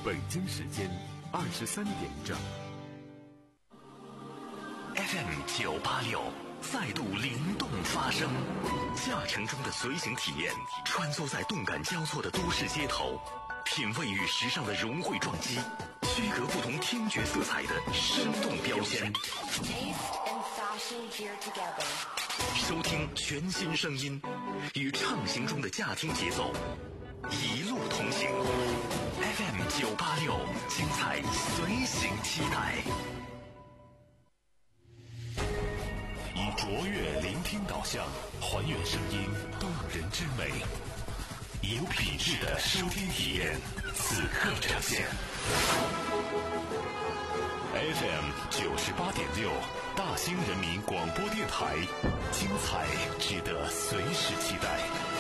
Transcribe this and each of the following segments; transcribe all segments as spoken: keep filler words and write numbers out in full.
北京时间二十三点整。 F M 九八六再度灵动发声，驾乘中的随行体验，穿梭在动感交错的都市街头，品味与时尚的融汇撞击，区隔不同听觉色彩的生动标签。收听全新声音，与畅行中的驾听节奏，一路同行。F M 九八六，精彩随行期待。以卓越聆听导向，还原声音动人之美，以有品质的收听体验，此刻呈现。F M 九十八点六，大兴人民广播电台，精彩值得随时期待。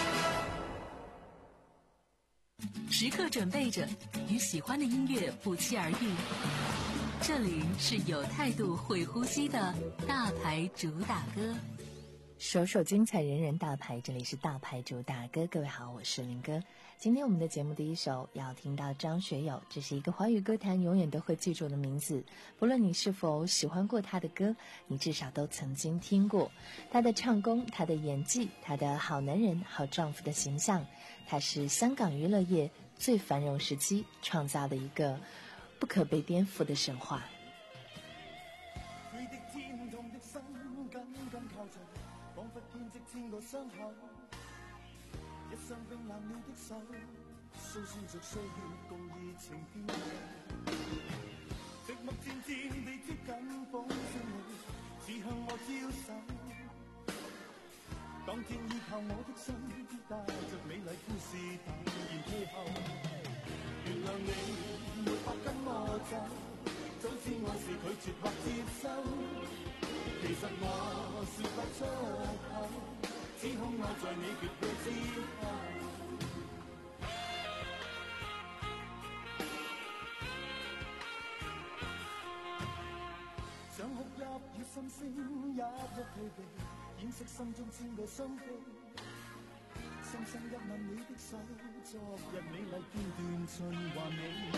时刻准备着，与喜欢的音乐不期而遇。这里是有态度会呼吸的大牌主打歌， 首首精彩，人人大牌。这里是大牌主打歌，各位好，我是林哥。今天我们的节目第一首要听到张学友，这是一个华语歌坛永远都会记住的名字，不论你是否喜欢过他的歌，你至少都曾经听过他的唱功，他的演技，他的好男人好丈夫的形象。他是香港娱乐业最繁荣时期创造的一个不可被颠覆的神话。 佢的天痛的心緊緊靠着，彷彿編織千個傷口，一雙冰冷了的手，訴說着歲月共熱情變柔，寂寞漸漸地接近風聲裏，只向我招手。當天依靠我的心，帶着美麗故事突然退後，原諒你沒法跟我走，早知我是拒絕或接收，其實我說不出口，只恐我在你別去之後，想哭泣與心聲一一退避，掩飾心中千個傷悲，深深一吻你的手，昨日美麗片段循環你。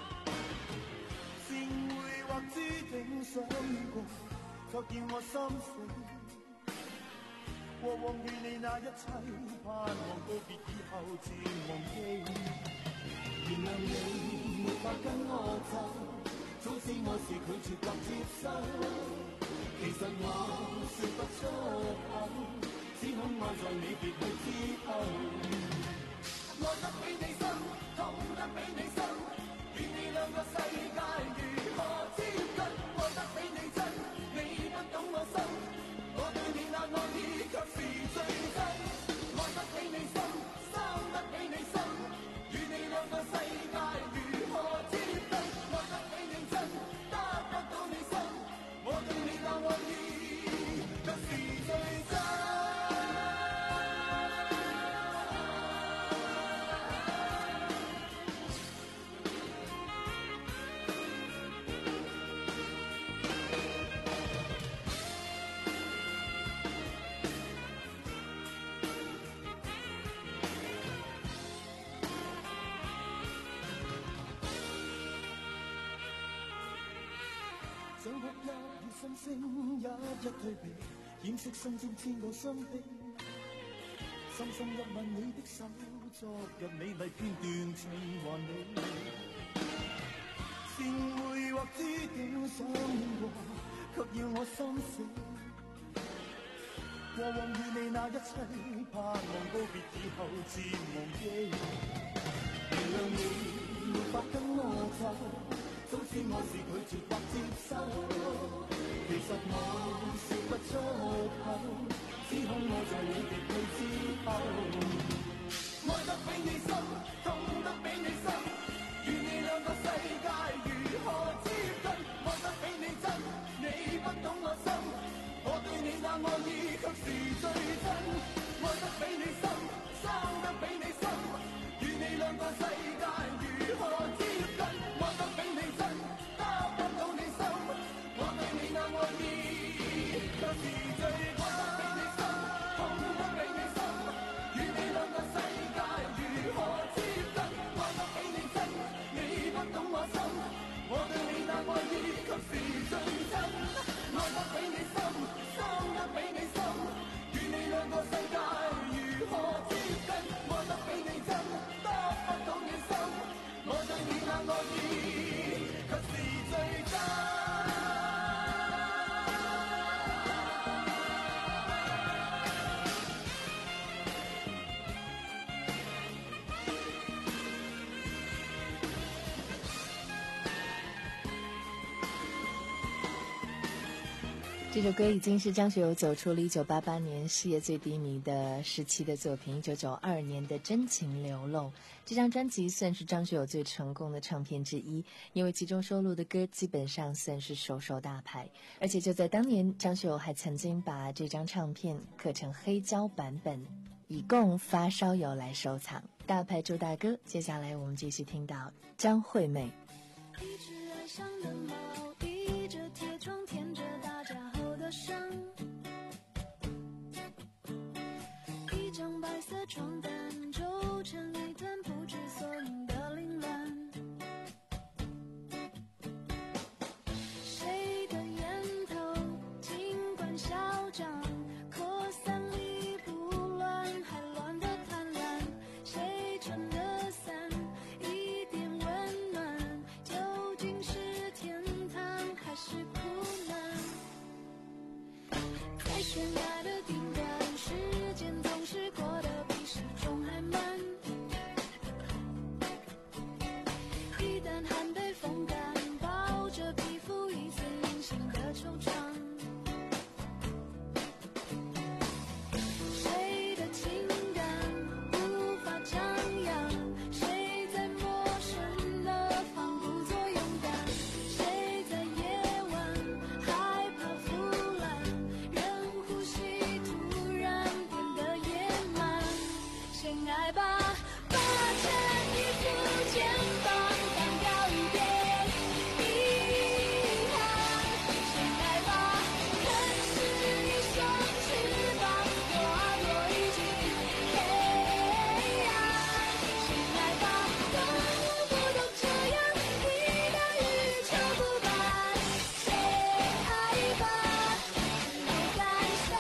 善會或注定相遇過，卻叫我心死。過往與你那一切，盼望告別以後漸忘記。原諒你沒法跟我走，早知我是拒絕或接受。其實我說不出口，只恐愛在你別去之後，愛得比你深，痛得比你深，與你兩個世界如何接近？愛得比你真，你不懂我心，我對你那愛意卻是最真。愛得比你深，傷得比你深，與你兩個世界如何接近？愛得比你真，得不到你心，我對你那愛意卻是最真。想哭泣與心聲一一退避，掩飾心中千個傷悲，深深一吻你的手，昨日美麗片段循環你。善會或注定相遇過，卻要我心死。過往與你那一切，盼望告別以後漸忘記。原諒你沒法跟我走，早知我是拒絕或接受，其實我說不出口，只恐我在你別去之後，愛得比你深，痛得比你深，與你兩個世界如何接近？愛得比你真，你不懂我心，我對你那愛意卻是最真。愛得比你深，傷得比你深，與你兩個世界如何接近？愛得比你真，得不到你心，我對你那愛意卻是最真。愛得比你深，痛得比你深，與你兩個世界如何接近？ 是最真，愛得比你深，傷得比你深，與你兩個世界如何接近？愛得比你真，得不到你心，我對你那愛意卻是最真。 这首歌已经是张学友走出了一九八八年事业最低迷的时期的作品，一九九二年的《真情流露》。这张专辑算是张学友最成功的唱片之一，因为其中收录的歌基本上算是首首大牌。而且就在当年，张学友还曾经把这张唱片刻成黑胶版本，以供发烧友来收藏。大牌主打歌，接下来我们继续听到张惠妹。 一只爱上的猫，倚着铁窗舔着打架后的伤，一张白色床单皱成一团不知所云的凌乱，谁的烟头尽管嚣张，扩散力不乱，还乱得贪婪，谁撑的伞一点温暖，究竟是天堂还是苦难？在悬崖的顶端，时间总是过得比时钟还慢，一旦汗被风干，抱着皮肤一丝隐形的惆怅，谁的情感无法张扬，谁在陌生的房故作勇敢，谁在夜晚害怕腐烂，人呼吸突然变得野蛮。先爱吧，把牵一副肩膀干掉一点遗憾，先爱吧，可是一双翅膀躲啊躲一进黑暗，先爱吧，动物不都这样，一大雨就不办，谁爱吧，只有感伤，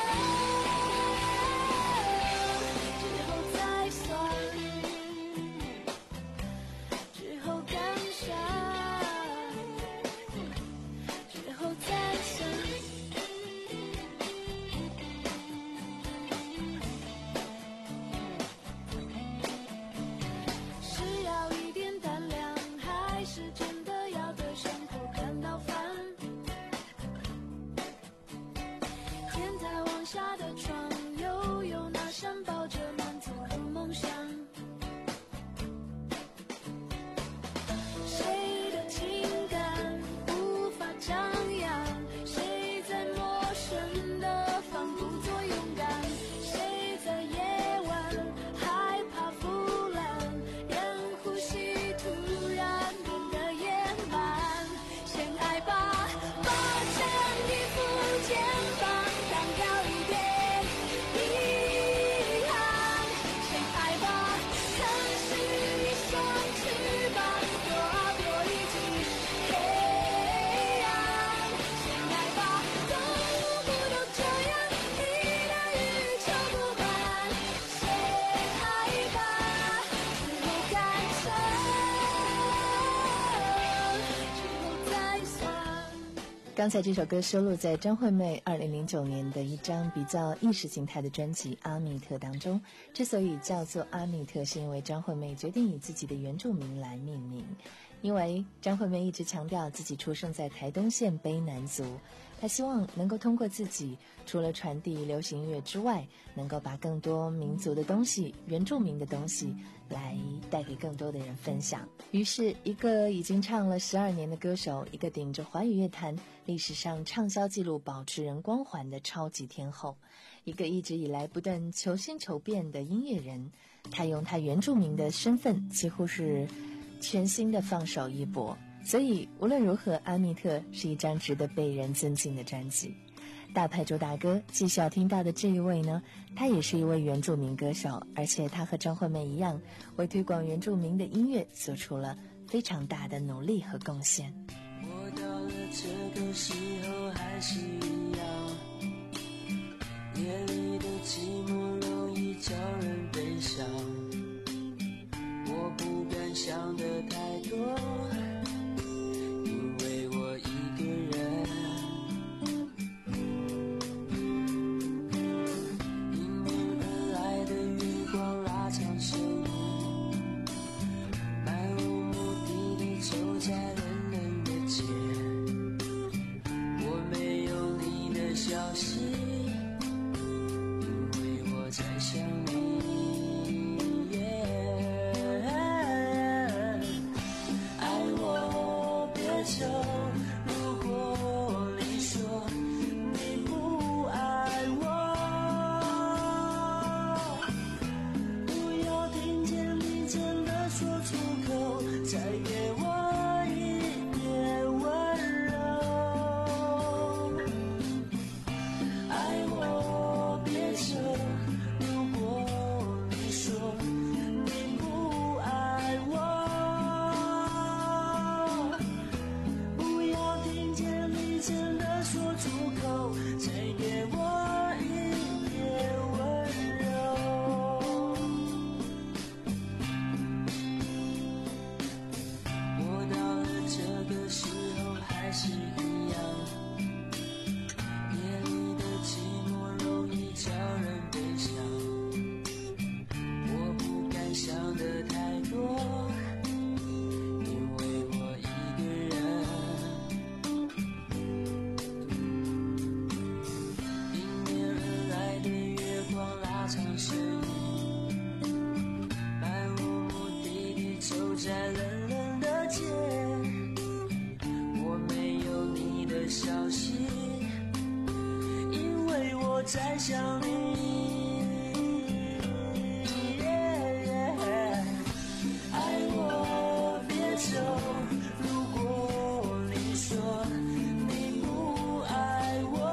之后再算，之后感伤，之后再算。是要一点胆量，还是真的要对生活感到烦？天台往下的窗，又有那扇抱着满足的梦想。谁的情感无法张扬，谁在陌生的房故作勇敢，谁在夜晚害怕腐烂，人呼吸突然变得野蛮。先爱吧，把牵一副肩膀干掉一点遗憾，先爱吧，可是一双翅膀躲啊躲一进黑暗，先爱吧，动物不都这样，一大雨就不办，谁爱吧，之后感伤，之后再算。 刚才这首歌收录在张惠妹二零零九年的一张比较意识形态的专辑《阿密特》当中。之所以叫做阿密特，是因为张惠妹决定以自己的原住民来命名。因为张惠妹一直强调自己出生在台东县卑南族，她希望能够通过自己除了传递流行音乐之外，能够把更多民族的东西、原住民的东西来带给更多的人分享。于是一个已经唱了十二年的歌手，一个顶着华语乐坛历史上畅销纪录保持人光环的超级天后，一个一直以来不断求新求变的音乐人，她用她原住民的身份几乎是全新的放手一搏。所以无论如何，阿密特是一张值得被人尊敬的专辑。大牌主打歌继续要听到的这一位呢，他也是一位原住民歌手，而且他和张惠妹一样，为推广原住民的音乐做出了非常大的努力和贡献。 我到了这个时候还是一样，夜里的寂寞容易叫人悲伤。我不敢想的太多，因为我一个人。迎面而来的月光拉长身影，漫无目的地走在冷冷的街。我没有你的消息，因为我在想你。在想你，爱我别走。如果你说你不爱我，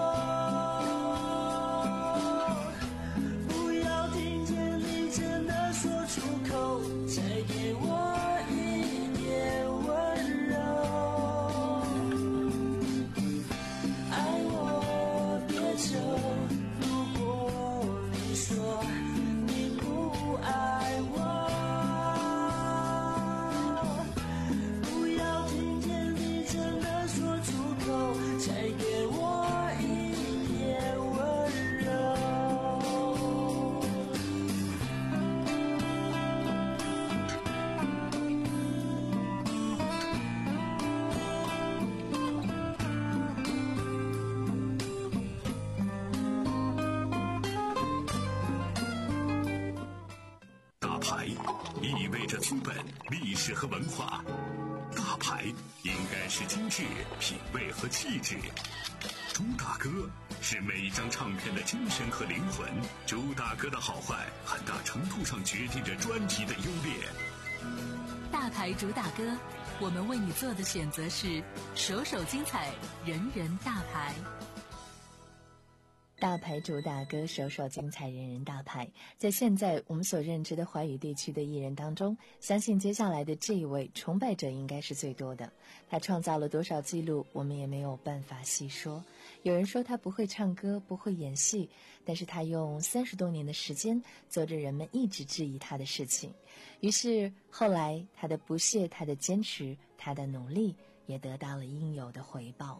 不要听见你真的说出口，再给我一点温柔。爱我别走。 意味着资本、历史和文化。大牌应该是精致、品味和气质。朱大哥是每一张唱片的精神和灵魂。朱大哥的好坏，很大程度上决定着专辑的优劣。 大牌主打歌，我们为你做的选择是首首精彩，人人大牌。 大牌主打歌，首首精彩，人人大牌。在现在我们所认知的华语地区的艺人当中，相信接下来的这一位崇拜者应该是最多的。他创造了多少记录，我们也没有办法细说。有人说他不会唱歌，不会演戏，但是他用三十多年的时间做着人们一直质疑他的事情。于是后来他的不懈，他的坚持，他的努力也得到了应有的回报。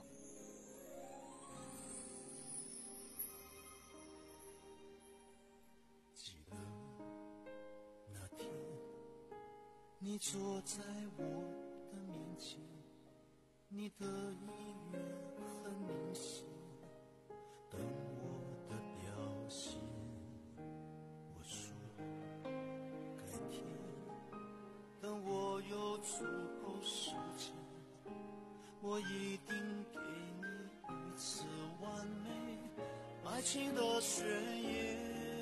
你坐在我的面前，你的意愿很明显，等我的表现。我说改天，等我有足够时间，我一定给你一次完美爱情的宣言。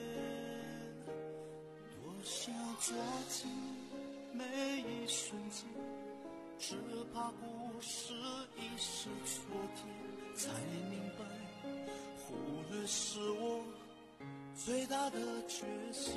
多想抓紧每一瞬间，只怕故事已是昨天，才明白忽略是我最大的缺陷。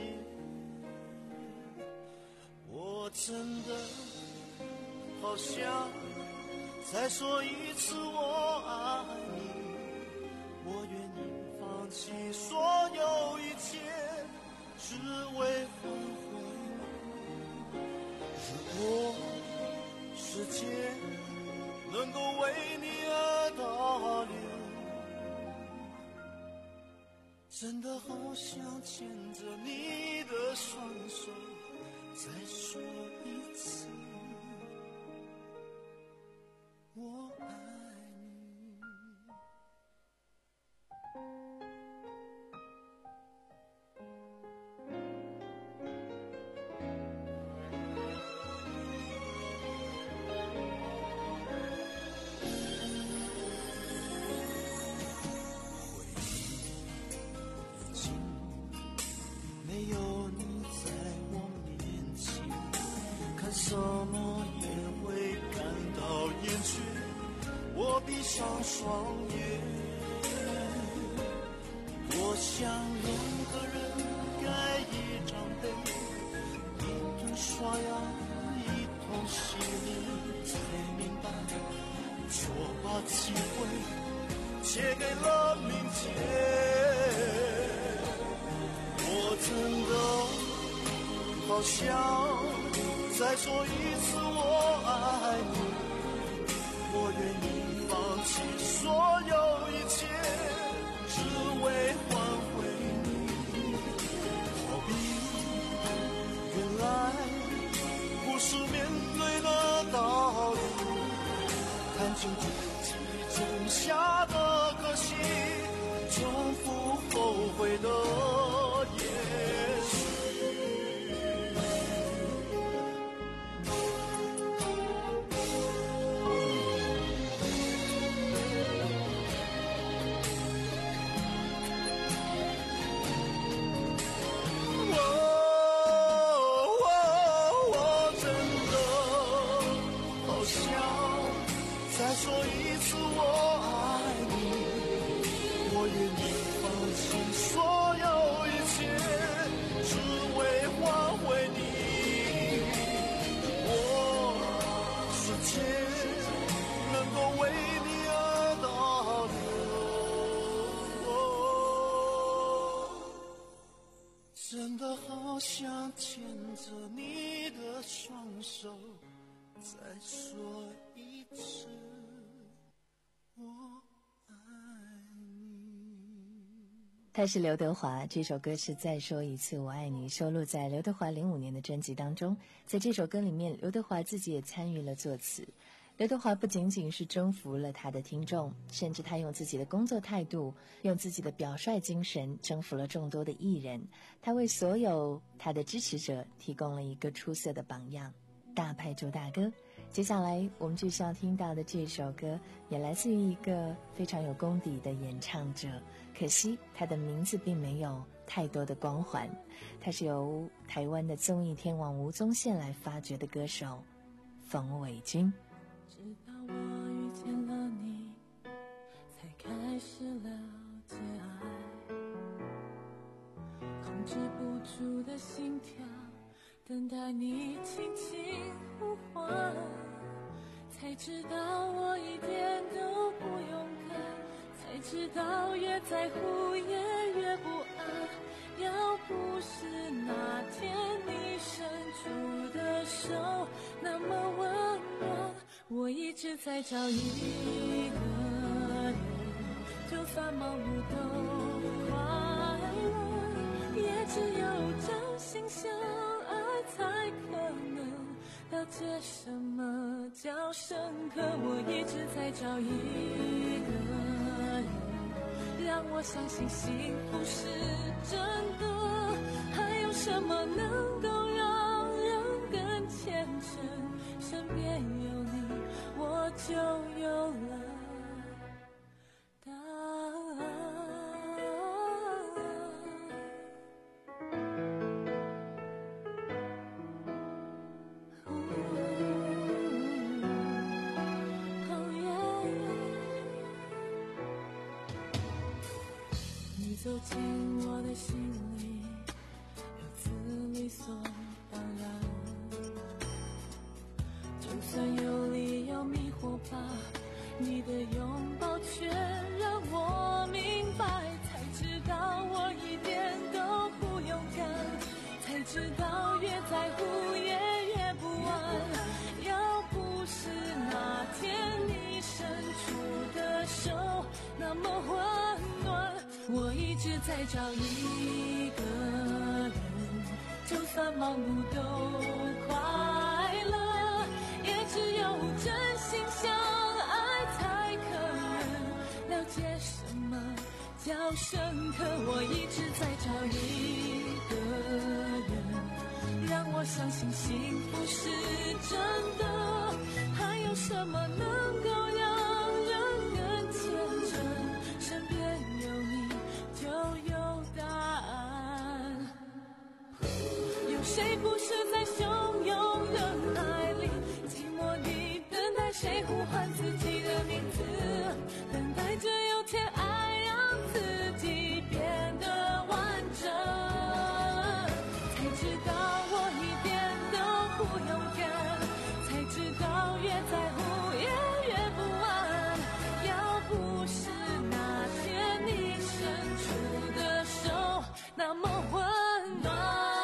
我真的好想再说一次我爱你，我愿意放弃所有一切，只为换回你。如果世界能够为你而倒流，真的好想牵着你的双手，再说一次我爱你。没有你在我面前，看什么也会感到厌倦。我闭上双眼，我想两个人盖一张被，一同刷牙，一同洗脸，才明白，错把机会借给了明天。我真的好想再说一次我爱你，我愿意放弃所有一切，只为换回你。好比原来不是面对的道理，看清楚自己种下的可惜，重复后悔的也许。我我我真的好想再说一次我爱你，我愿意放弃所有一切，只为换回你。我世界能够为你而倒流，真的好想牵着你的双手，再说一次我爱你。 他是刘德华，这首歌是《再说一次我爱你》，收录在刘德华零五年的专辑当中。在这首歌里面，刘德华自己也参与了作词。刘德华不仅仅是征服了他的听众，甚至他用自己的工作态度，用自己的表率精神征服了众多的艺人。他为所有他的支持者提供了一个出色的榜样。大牌主打歌，接下来我们继续要听到的这首歌也来自于一个非常有功底的演唱者，可惜他的名字并没有太多的光环。他是由台湾的综艺天王吴宗宪来发掘的歌手冯伟君。 直到我遇见了你，才开始了解爱，控制不住的心跳，等待你轻轻呼唤，才知道我一点都不勇敢，才知道越在乎也越不安。要不是那天你伸出的手那么温暖，我一直在找一个人，就算忙碌都快乐，也只有真心相爱才可能了解什么叫深刻。我一直在找一个人，让我相信幸福是真的，还有什么能够让人更虔诚？身边有你，我就有了答案。你走进我的心里，如此理所当然，就算有理由迷惑法，你的拥抱却让我明白，才知道我一点都不勇敢，才知道越在乎也越不安。要不是那天你伸出的手那么温暖，我一直在找一个人，就算盲目都快乐，也只有真心相爱才可能了解什么叫深刻。我一直在找一个人，让我相信幸福是真的，还有什么能够让人更虔诚？身边有你就有答案。有谁不是在汹涌人海里，寂寞地等待谁呼唤自己的名字，等待着有天爱让自己变得完整，才知道我一点都不勇敢，才知道越在乎也越不安。要不是那天你伸出的手那么温暖，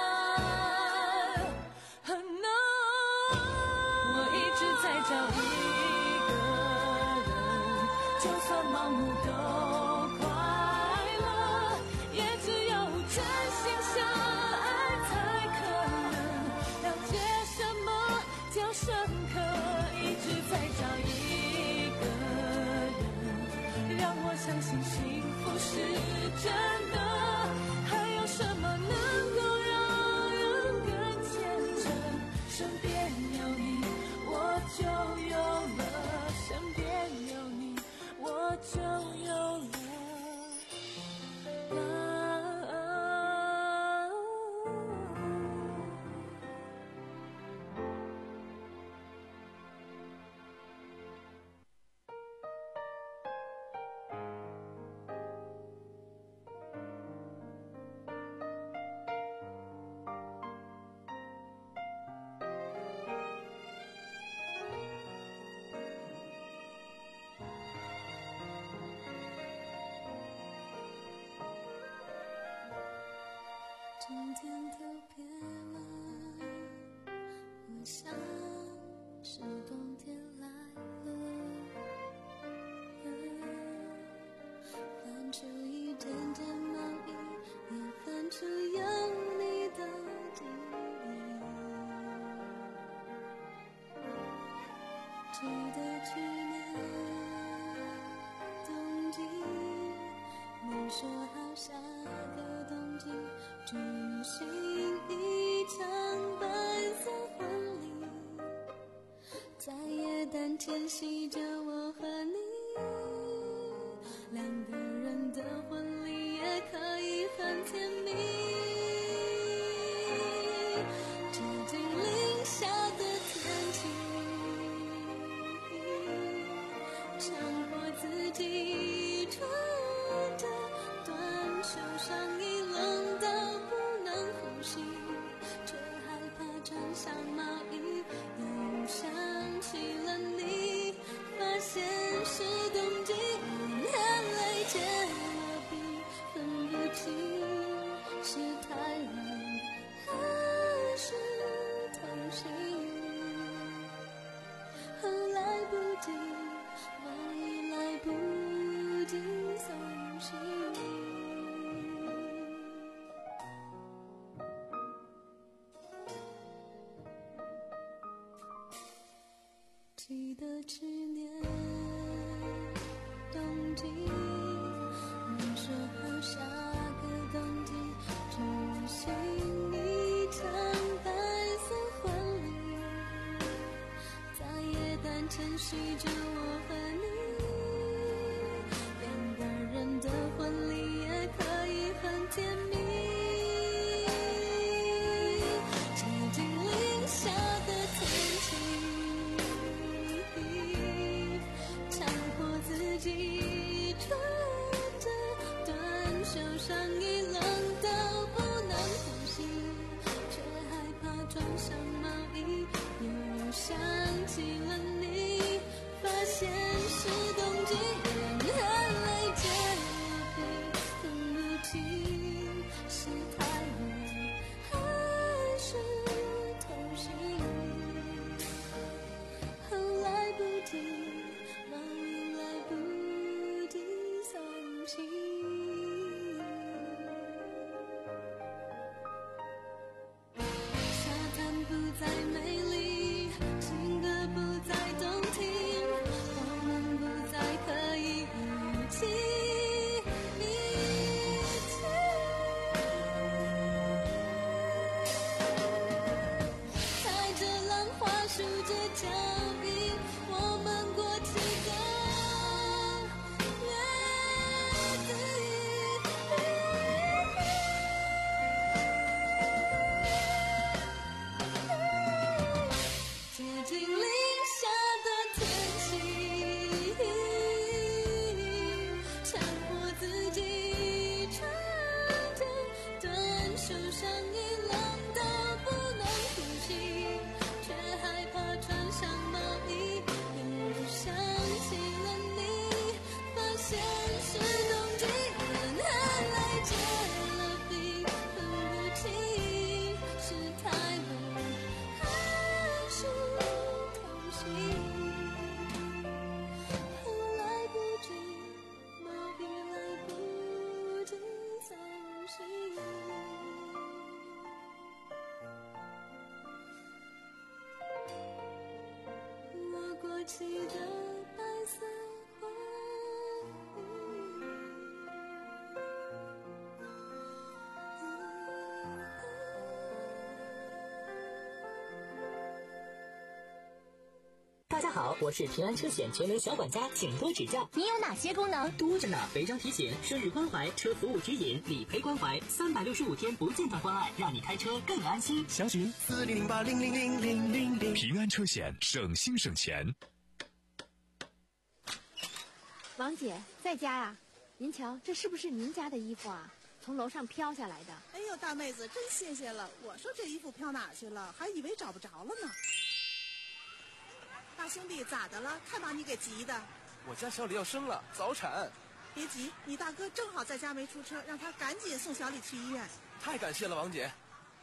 我一直在找一个人，就算盲目都快乐，也只有真心相爱才可能了解什么叫深刻。一直在找一个人，让我相信幸福是真的，还有什么能够让人更虔诚？身边有你我就有了，身边有你我就有了答案。 春天特别冷，我想是冬天来了。翻出一件件毛衣，也翻出有你的记忆。记得去年冬季，你说好下个冬季举行一场白色婚礼，在耶诞前夕着我和你，两个人的婚礼也可以很甜蜜。这近零下的天气，强迫自己穿着短袖上衣，冷到不能呼吸，却害怕穿上毛衣，又想起了你，发现是冬季，眼泪结了冰，分不清是太冷还是痛心。来不及，万一来不及送行。记得去年冬季，你说好下个冬季举行一场白色婚礼，在耶诞前夕着我和你，两个人的婚礼也可以很甜蜜。接近零下的天气，强迫自己穿着短袖上衣，冷到不能呼吸，却害怕穿上毛衣，又想起了你，发现来不及，毛笔来不及散心。我过期的白色花大家好，我是平安车险全能小管家，请多指教。 你有哪些功能？ 多着呢，违章提醒、生日关怀、车服务指引、理赔关怀，三百六十五天不间断关爱，让你开车更安心。 详询四零零八零零零零零零。平安车险，省心省钱。 王姐在家呀？您瞧，这是不是您家的衣服啊？从楼上飘下来的。 哎呦，大妹子，真谢谢了。我说这衣服飘哪去了，还以为找不着了呢。大兄弟，咋的了？看把你给急的。 我家小李要生了，早产。 别急，你大哥正好在家没出车，让他赶紧送小李去医院。 太感谢了，王姐。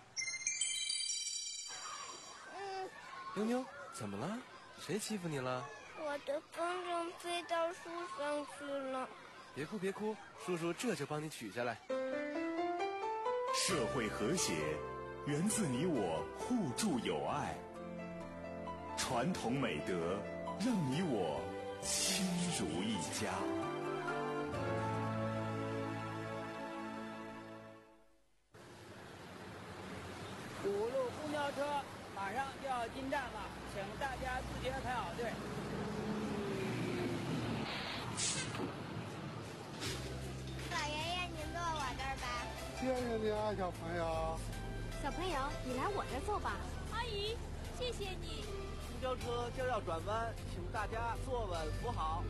嗯， 妞妞，怎么了？谁欺负你了？ 我的风筝飞到树上去了。 别哭别哭，叔叔这就帮你取下来。 社会和谐源自你我互助友爱，传统美德让你我亲如一家。 五路公交车马上就要进站了，请大家自觉排好队。 老爷爷，您坐我这儿吧。 谢谢你啊，小朋友。 小朋友，你来我这儿坐吧。 阿姨，谢谢你。 公交车就要转弯，请大家坐稳扶好。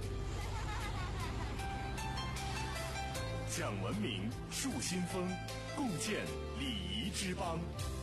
讲文明，树新风，共建礼仪之邦。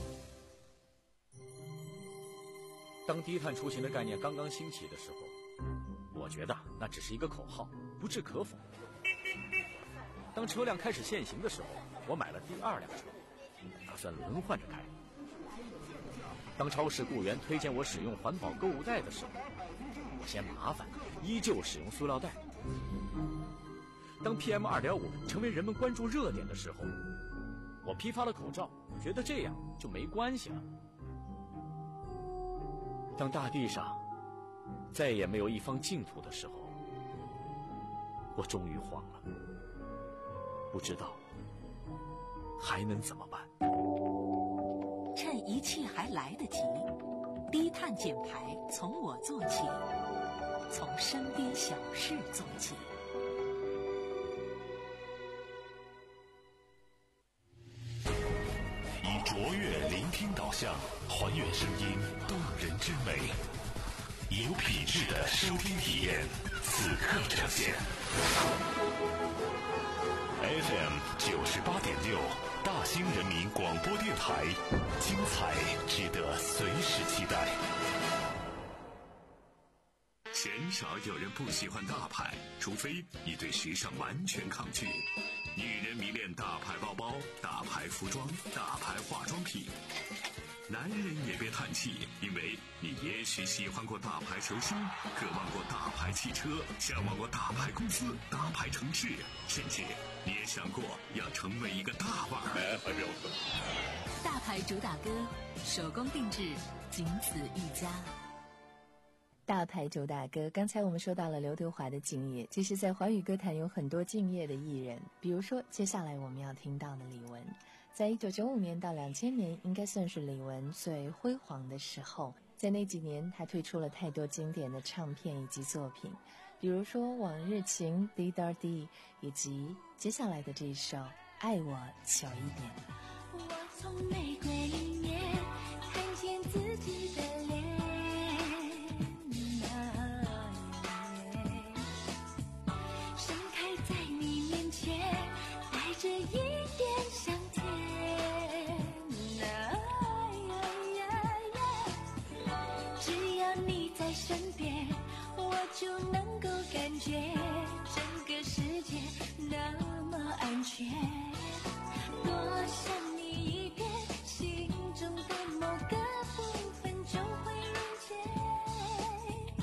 当低碳出行的概念刚刚兴起的时候，我觉得那只是一个口号，不置可否。当车辆开始限行的时候，我买了第二辆车，打算轮换着开。当超市雇员推荐我使用环保购物袋的时候，我嫌麻烦，依旧使用塑料袋。当 P M 二点五 成为人们关注热点的时候，我批发了口罩，觉得这样就没关系了。当大地上再也没有一方净土的时候，我终于慌了，不知道还能怎么办。 趁一切还来得及，低碳减排从我做起，从身边小事做起。 以卓越聆听导向，还原声音动人之美，有品质的收听体验，此刻呈现。F M 九十八点六，大兴人民广播电台，精彩值得随时期待。鲜少有人不喜欢大牌，除非你对时尚完全抗拒。女人迷恋大牌包包、大牌服装、大牌化妆品。男人也别叹气，因为你也许喜欢过大牌球星，渴望过大牌汽车，向往过大牌公司、大牌城市，甚至你也想过要成为一个大腕儿。 大牌主打歌，手工定制，仅此一家。 大牌主打歌，刚才我们说到了刘德华的敬业，其实在华语歌坛有很多敬业的艺人，比如说接下来我们要听到的李玟。在一九九五年到两千年，应该算是李玟最辉煌的时候。在那几年，他推出了太多经典的唱片以及作品，比如说《往日情》、《滴答滴》，以及接下来的这一首《爱我久一点》。 我从玫瑰里面看见自己的脸，盛开在你面前，带着一点香甜。只要你在身边，我就能够感觉整个世界那么安全。多想你一遍，心中的某个部分就会溶解。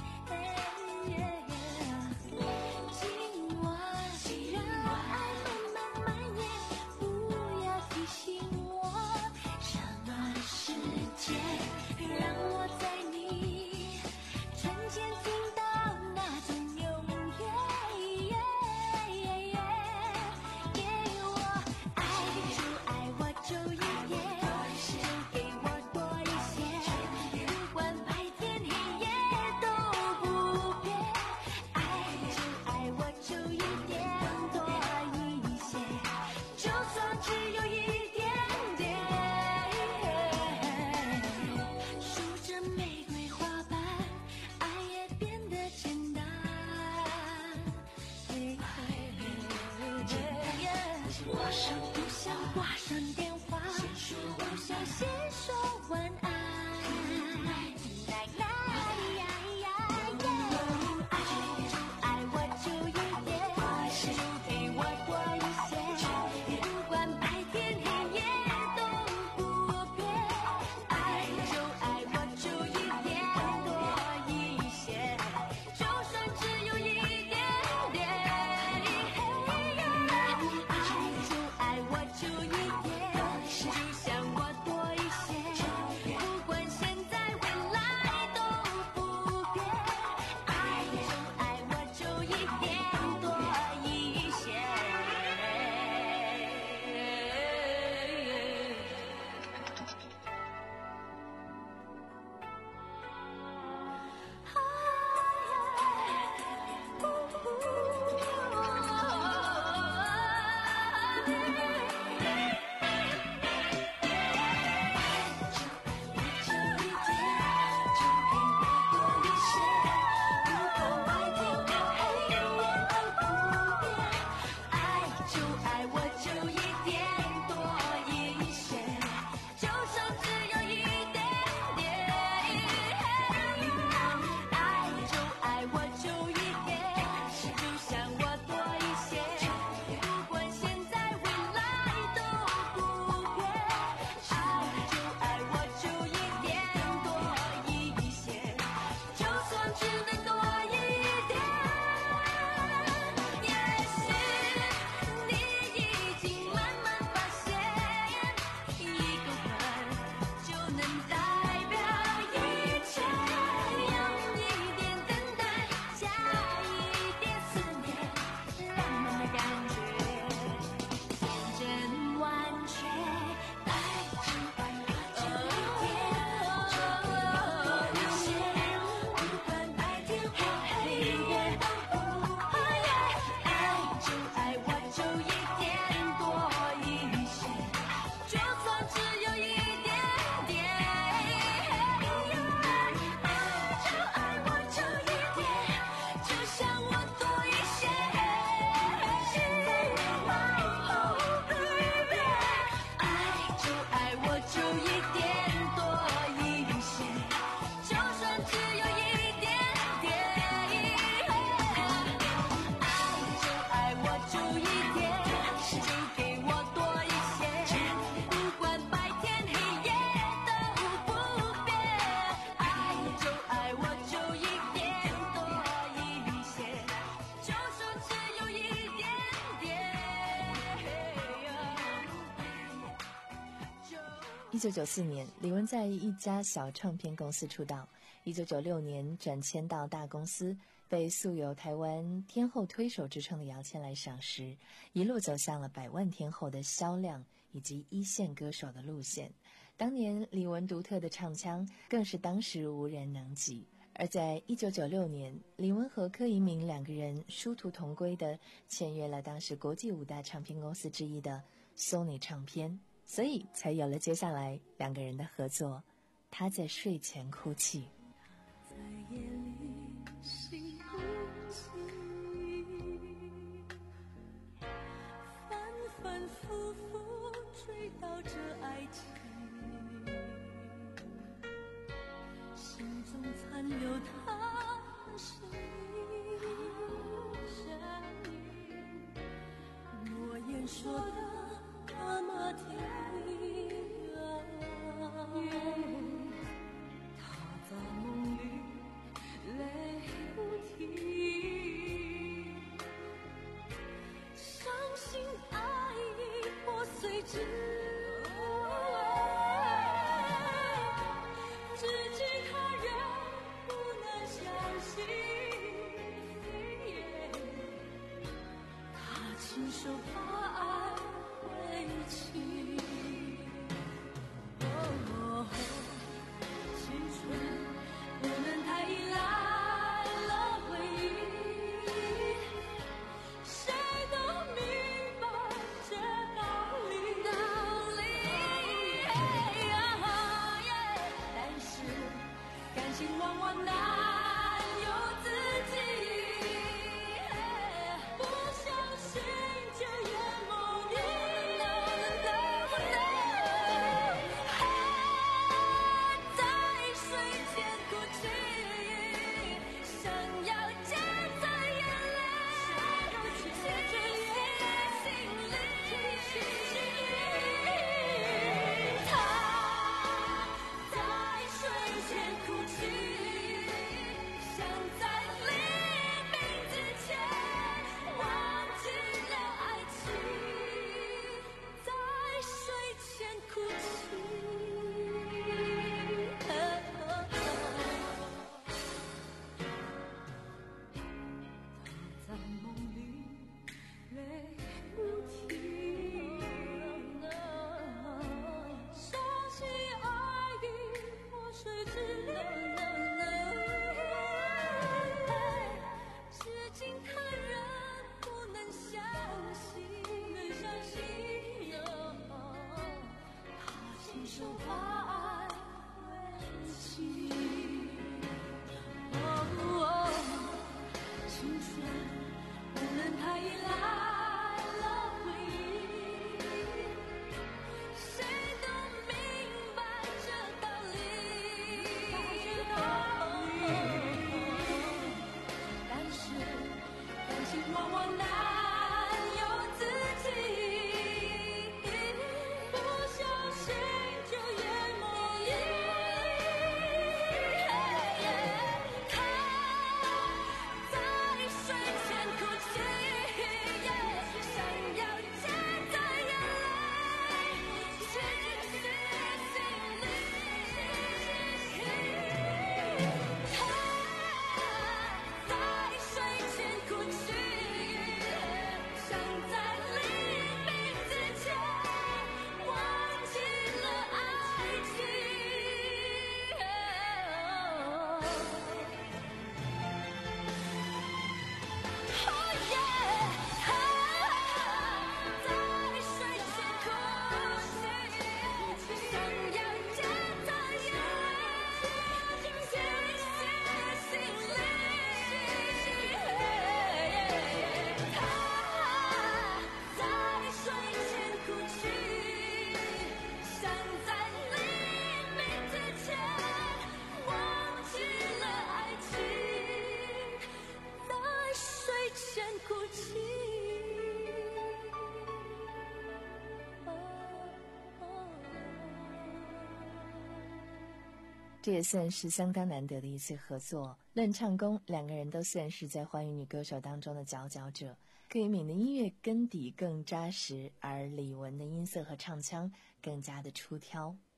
九九四年，李玟在一家小唱片公司出道。一九九六年转签到大公司，被素有台湾天后推手之称的姚谦来赏识，一路走向了百万天后的销量以及一线歌手的路线。当年李玟独特的唱腔更是当时无人能及。而在一九九六年，李玟和柯以敏两个人殊途同归的签约了当时国际五大唱片公司之一的 Sony 唱片，所以才有了接下来两个人的合作。他在睡前哭泣， 在夜里心不息，反反复复追悼着爱情，心中残留他的声音，诺言说的那么甜蜜，他在梦里泪不停，相信爱已破碎之至今他仍不能相信，他亲手把爱挥去。哦，青春不能太依赖了回忆，谁都明白这道理。道理，但是感情往往难由自己，不相信就眼梦里。 这也算是相当难得的一次合作。论唱功，两个人都算是在华语女歌手当中的佼佼者。柯以敏的音乐根底更扎实，而李玟的音色和唱腔更加的出挑。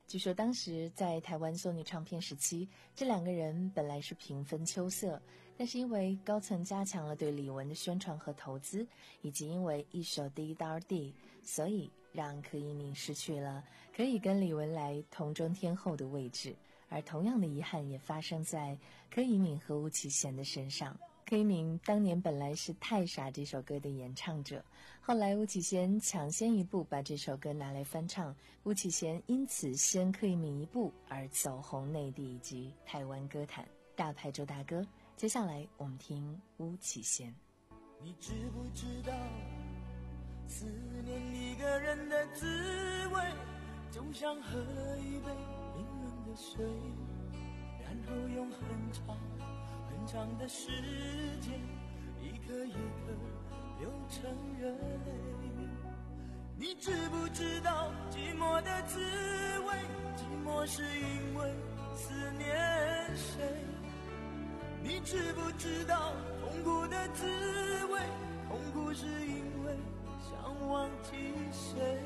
据说当时在台湾索尼唱片时期，这两个人本来是平分秋色，但是因为高层加强了对李玟的宣传和投资，以及因为一首《滴答滴》，所以让柯以敏失去了可以跟李玟来同中天后的位置。而同样的遗憾也发生在柯以敏和巫启贤的身上。柯以敏当年本来是《太傻》这首歌的演唱者，后来巫启贤抢先一步把这首歌拿来翻唱，巫启贤因此先柯以敏一步而走红内地以及台湾歌坛。大牌周大哥，接下来我们听巫启贤。 你知不知道思念一个人的滋味，就像喝了一杯冰冷的水，然后用很长很长的时间一颗一颗流成热泪。你知不知道寂寞的滋味，寂寞是因为思念谁？你知不知道痛苦的滋味，痛苦是因为想忘记谁？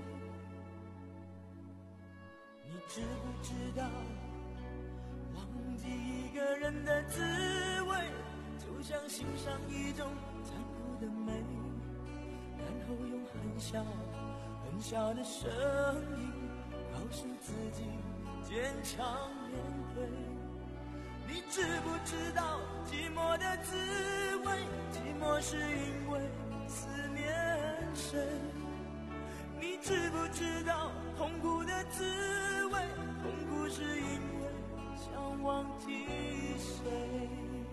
你知不知道忘记一个人的滋味，就像欣赏一种残酷的美，然后用很小很小的声音告诉自己坚强面对。你知不知道寂寞的滋味，寂寞是因为思念谁？你知不知道痛苦的滋味，痛苦是因为想忘记谁？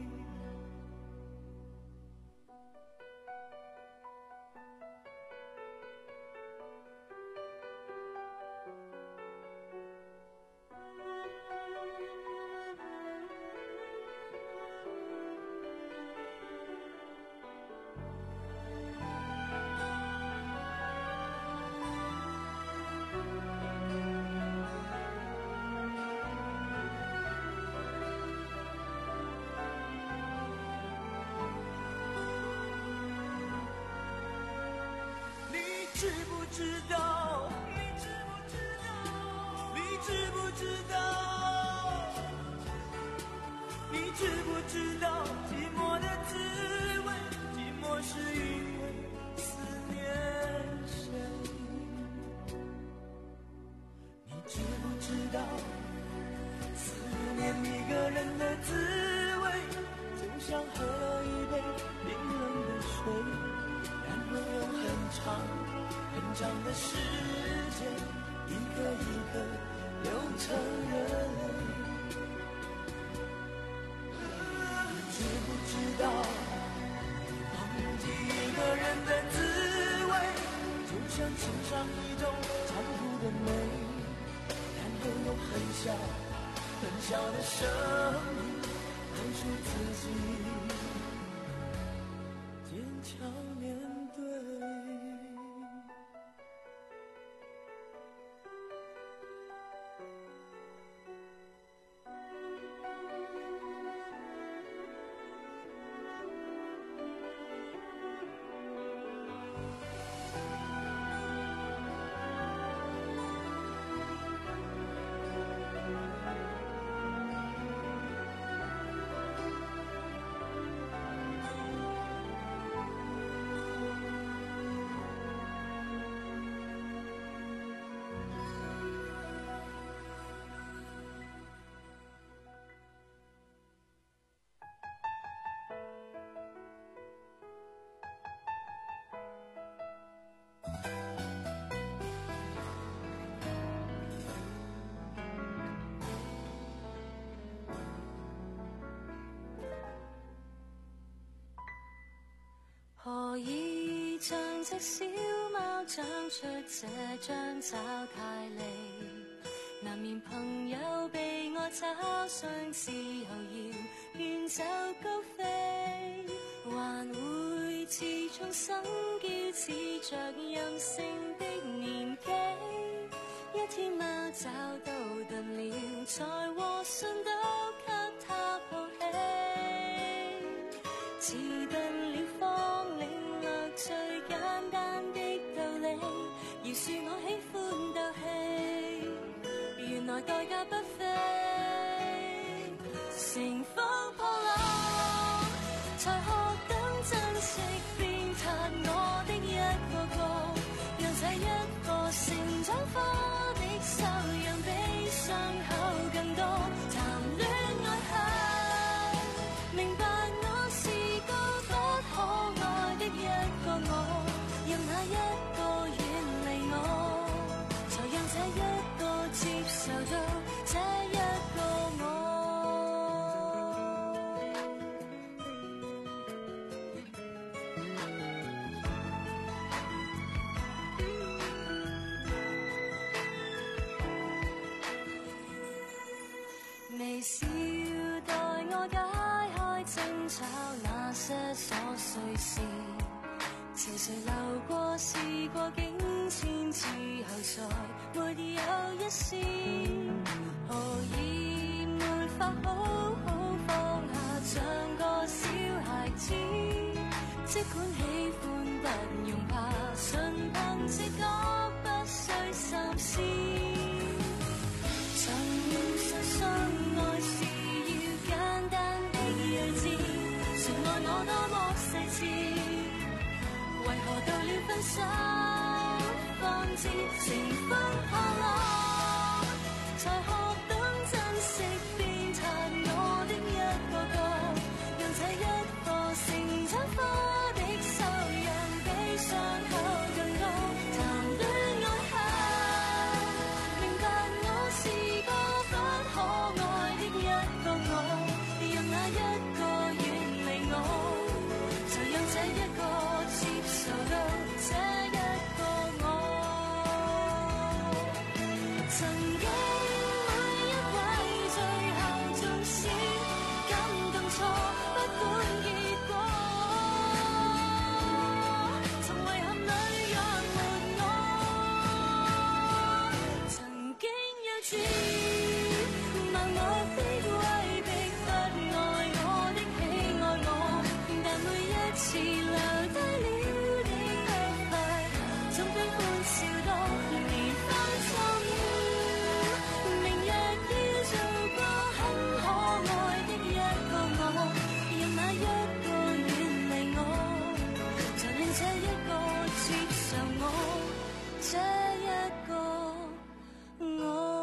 知不知道？你知不知道？你知不知道？你知不知道寂寞的滋味？寂寞是因为思念谁？你知不知道思念一个人的滋味，就像喝了一杯冰冷的水，然后用很长很长的时间一颗一颗流成热泪。你知不知道忘记一个人的滋味，就像欣赏一种残酷的美，然后用很小很小的声音告诉自己坚强面对。 何以像隻小貓長出這張爪太利？難免朋友被我找相思後要遠走高飛，還會自重生驕似着任性的年紀。一天貓找到頓了，才和信都給他抱起，似頓了方領略最簡單的道理，饒恕我喜歡鬥氣， 來代價不菲。乘風破浪，才學懂珍惜鞭撻我的一個個，讓這一個成長課的修養比傷口更多。談戀愛後，明白我是個不可愛的一個我，任那一個遠離我，才讓這一個接受到這一個我。微笑待我解開爭吵那些瑣碎事，是誰流過事過境遷之後才沒有一絲，何以沒法好好放下像個小孩子，即管喜歡不用怕，純憑直覺不需心思。曾相信愛是要簡單的睿智，誰愛我多麼細緻，為何到了分手方知乘風破浪，才學懂珍惜鞭撻我的一個個，讓這一個成長課的修養比傷口更多。談戀愛後，明白我是個不可愛的一個我，任那一個遠離我，就讓這一個接受到這一個我。曾經每一位最後縱使感動錯，不管結果，從遺憾裏養活我。曾經幼稚盲目的威逼不愛我的喜愛我，但每一次留低了的不快，總比歡笑多年分鐘。明日要做個很可愛的一個我，任那一個遠離我，就令這一個接受我，這一個我。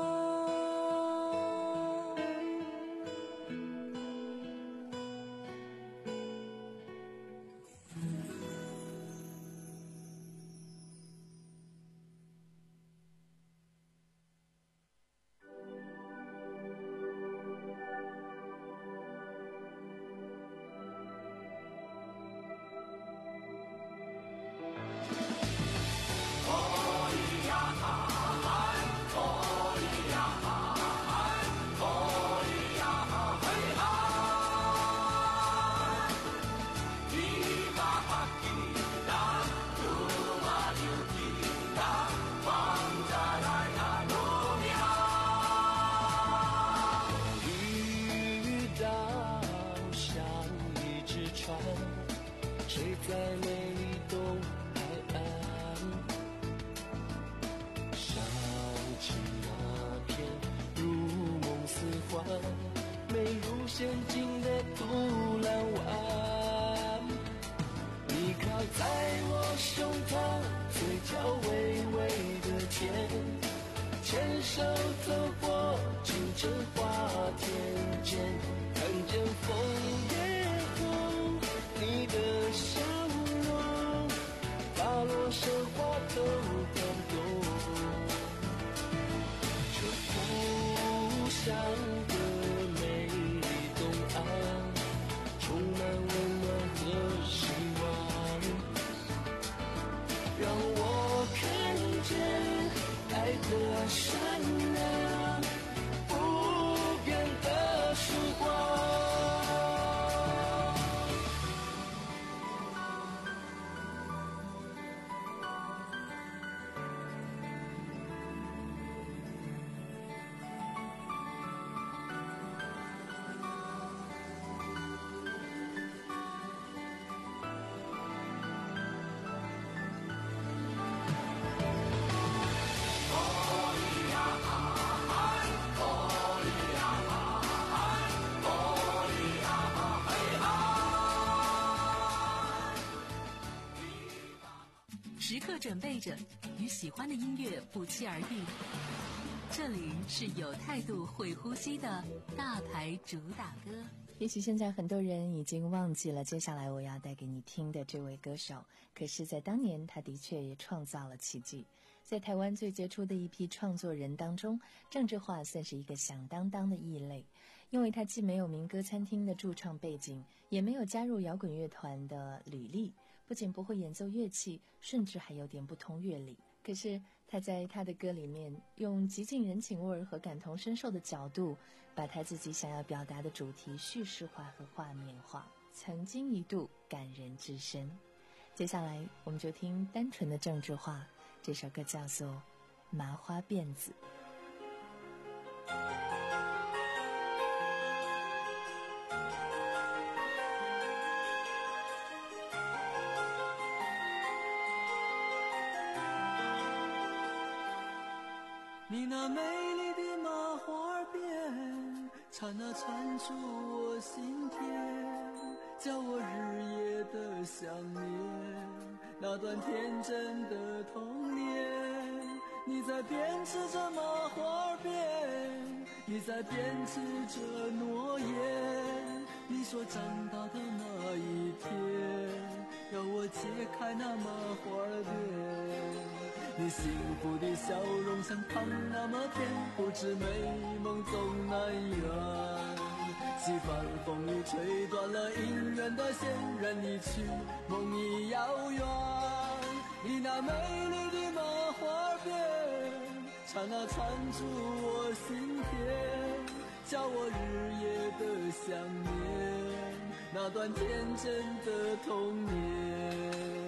善良不变的曙光。 时刻准备着与喜欢的音乐不期而遇。这里是有态度会呼吸的大牌主打歌。 也许现在很多人已经忘记了接下来我要带给你听的这位歌手，可是在当年他的确也创造了奇迹。在台湾最杰出的一批创作人当中，郑智化算是一个响当当的异类，因为他既没有民歌餐厅的驻唱背景，也没有加入摇滚乐团的履历，不仅不会演奏乐器，甚至还有点不通乐理。可是他在他的歌里面用极尽人情味和感同身受的角度，把他自己想要表达的主题叙事化和画面化，曾经一度感人至深。接下来我们就听单纯的郑智化，这首歌叫做《麻花辫子》。 你那美丽的麻花辫，刹那缠住我心田，叫我日夜的想念那段天真的童年。你在编织着麻花辫，你在编织着诺言，你说长大的那一天，要我解开那麻花辫。你幸福的笑容像糖那么甜，不知美梦总难圆。西风风雨吹断了姻缘的线，任你去梦已遥远。你那美丽的麻花辫，刹那缠住我心田，叫我日夜的想念那段天真的童年。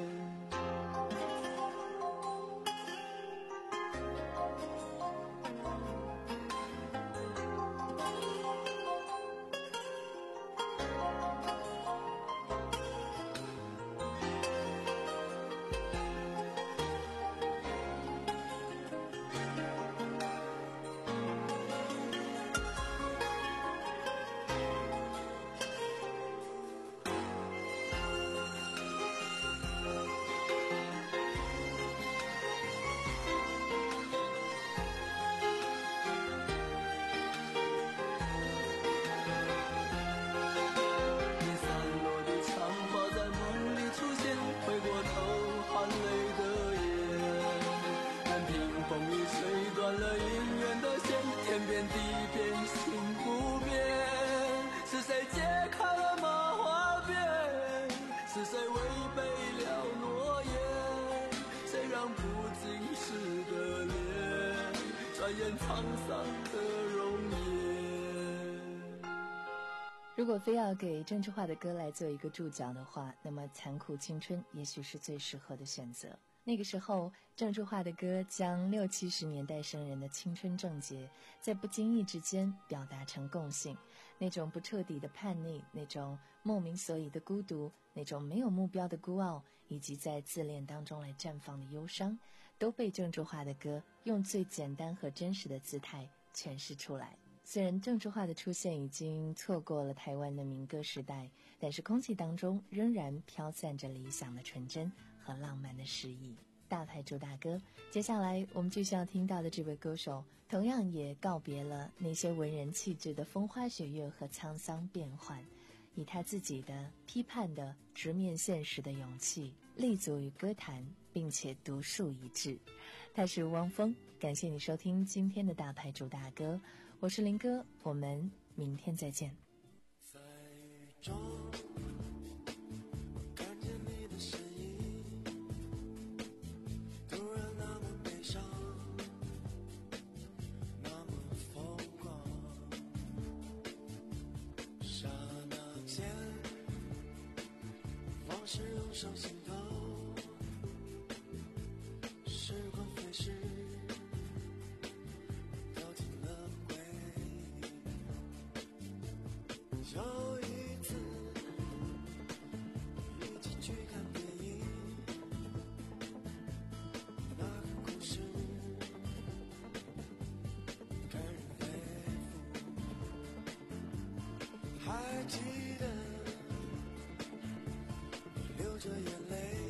如果非要给郑智化的歌来做一个注脚的话，那么《残酷青春》也许是最适合的选择。那个时候，郑智化的歌将六七十年代生人的青春症结在不经意之间表达成共性，那种不彻底的叛逆，那种莫名所以的孤独，那种没有目标的孤傲，以及在自恋当中来绽放的忧伤，都被郑智化的歌用最简单和真实的姿态诠释出来。虽然郑智化的出现已经错过了台湾的民歌时代，但是空气当中仍然飘散着理想的纯真和浪漫的诗意。大牌主打歌，接下来我们继续要听到的这位歌手，同样也告别了那些文人气质的风花雪月和沧桑变幻，以他自己的批判的直面现实的勇气，立足于歌坛，并且独树一帜。他是汪峰，感谢你收听今天的大牌主打歌，我是林哥，我们明天再见。 在雨中看见你的身影，突然那么悲伤，那么疯狂，刹那间往事涌上心头，时光飞逝，掉进了回忆。有一次一起去看电影，那个故事感人肺腑，还记得你流着眼泪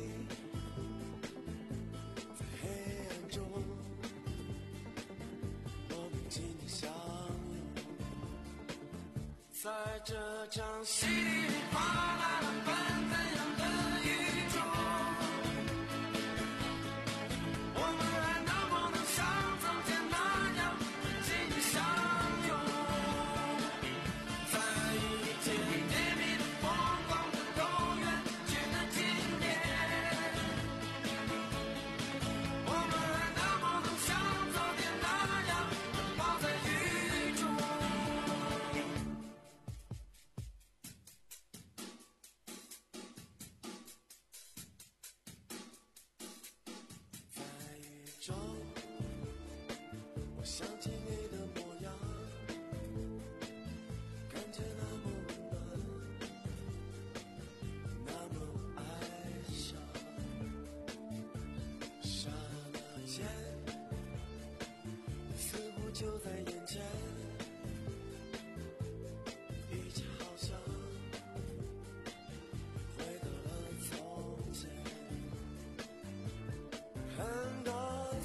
这场稀里哗啦的纷纷扬的雨中，我们还能不能像从前那样紧紧相拥，在遇见甜蜜的疯狂的都远去的今天，我们还能不能像昨天那样抱在雨中。中，我想起你的模样，感觉那么温暖，那么哀伤。刹那间，似乎就在眼前，一切好像回到了从前，很多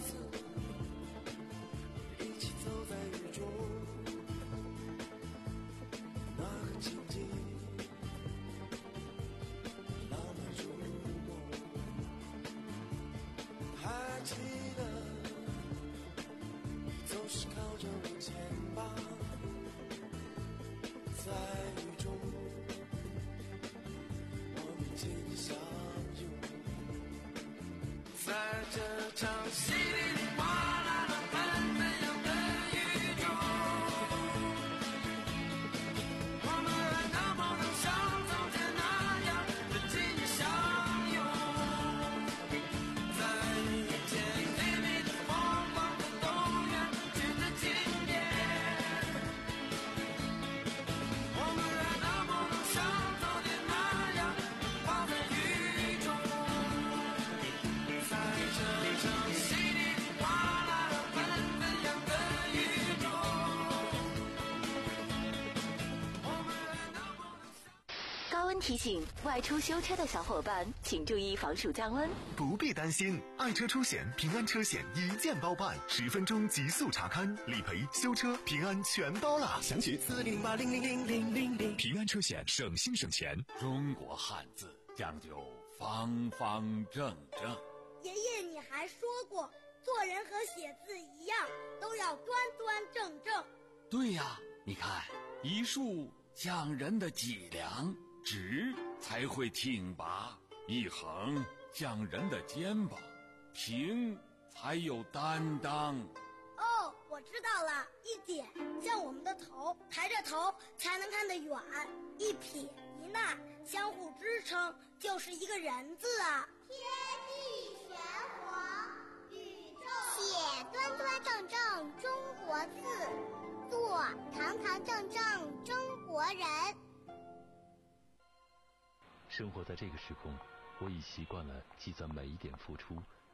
记得总是靠着我肩膀，在雨中我们紧紧相拥，在这场稀里哗啦的纷纷扬的雨中，我们还能不能像从前那样的紧紧相拥，在提醒外出修车的小伙伴，请注意防暑降温。 不必担心，爱车出险平安车险一键包办，十分钟极速查勘、理赔、修车，平安全包了。详询四零零八零零零零零零。平安车险，省心省钱。 中国汉字讲究方方正正。 爷爷，你还说过，做人和写字一样，都要端端正正。 对呀，你看，一竖讲人的脊梁，直才会挺拔；一横讲人的肩膀，平才有担当。 哦，我知道了，一点像我们的头，抬着头才能看得远；一撇一捺相互支撑，就是一个人字啊。 天地玄黄，宇宙写端端正正中国字，做堂堂正正中国人。 生活在这个时空，我已习惯了计算每一点付出，